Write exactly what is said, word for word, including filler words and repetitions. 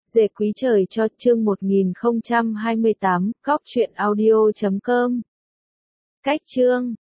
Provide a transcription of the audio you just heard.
Dệ quý trời cho chương một nghìn không trăm hai mươi tám, cóc truyện audio chấm com. Cách chương